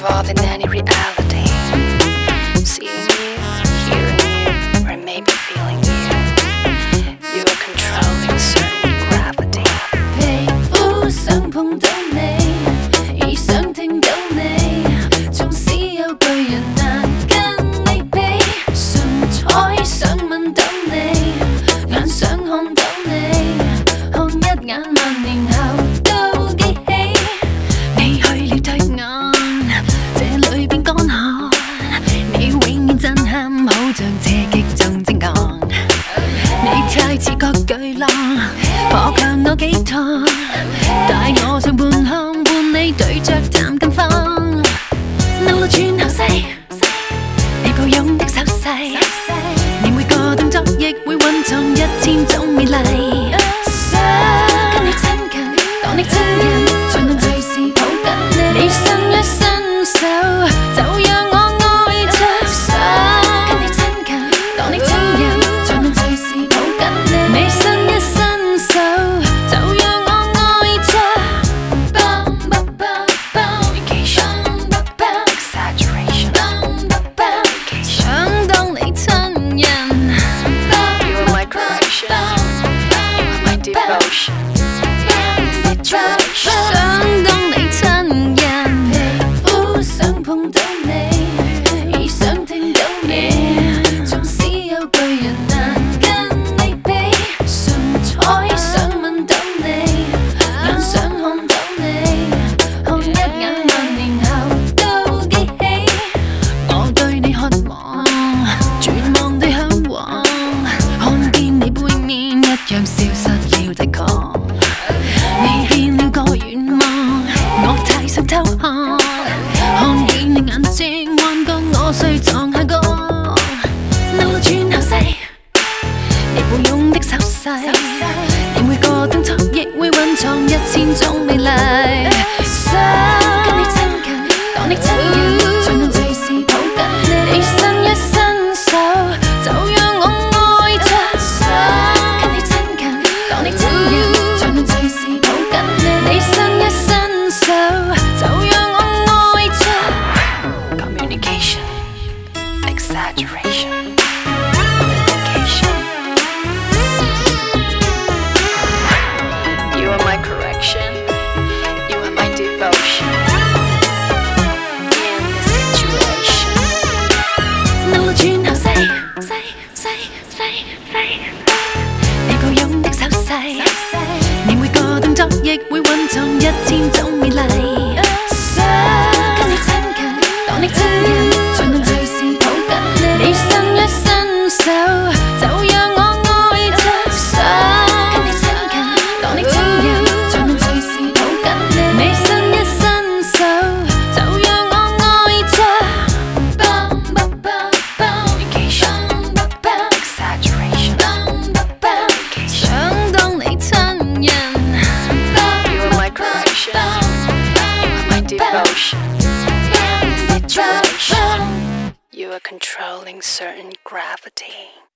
involved in any reality. Seeing you, hearing you, or maybe feeling you. You are controlling certain gravity. 皮膚想碰到你，已想聽到你，縱使有巨人難跟你比，唇彩想吻到你，眼想看到你，看一眼萬年後都記起。你去了對岸，這裏邊乾旱，你永遠震撼，好像斜擊中精鋼。你太似個巨浪，破強我幾趟，帶我上半向伴你對着淡近方，路路轉後世，你抱擁的手勢，你每個動作亦會蘊藏1000種美麗。想跟你親近，當你親人，才能隨時抱緊你。你伸一伸手，就讓我愛着。想跟你親近，當你親人，才能隨時抱緊你。你伸一伸手，就讓我愛着。Bum bum bum bum bum bum Exaggeration. bum 想當你親人。 You are my correction. You are my devotion. 想當你親人，皮膚想碰到你，已想聽到你，縱使有巨人難跟你比，唇彩想吻到你，眼想看到你，看一眼萬年後都記起。我對你渴望，絕望地向往，看見你背面一樣消失了的狂。你變了個願望，我太想偷看，看見你眼睛，幻覺我睡床下降。路路轉後世，你抱擁的手勢，你每個動作亦會蘊藏1000種美麗。想跟你親近，當你親人，才能隨時抱緊你。你伸一伸手，就讓我愛着。想跟你親近，當你親人，才能隨時抱緊你。你伸一伸手，就讓我愛着。 Communication. Exaggeration. Communication. You are my correction. You are my devotion. In this situation. 路路轉後世，你抱擁的手勢，你每個動作亦會蘊藏1000種美麗。想跟你親近，當你親人，才能隨時抱緊你。你伸一伸手，就讓我愛着。想跟你親近，當你親人，才能隨時抱緊你。你伸一伸手，就讓我愛着。Bum bum bum Communication. Exaggeration. bum 想當你親人。 You are my correction. You are my devotion. In this situation. You are controlling certain gravity.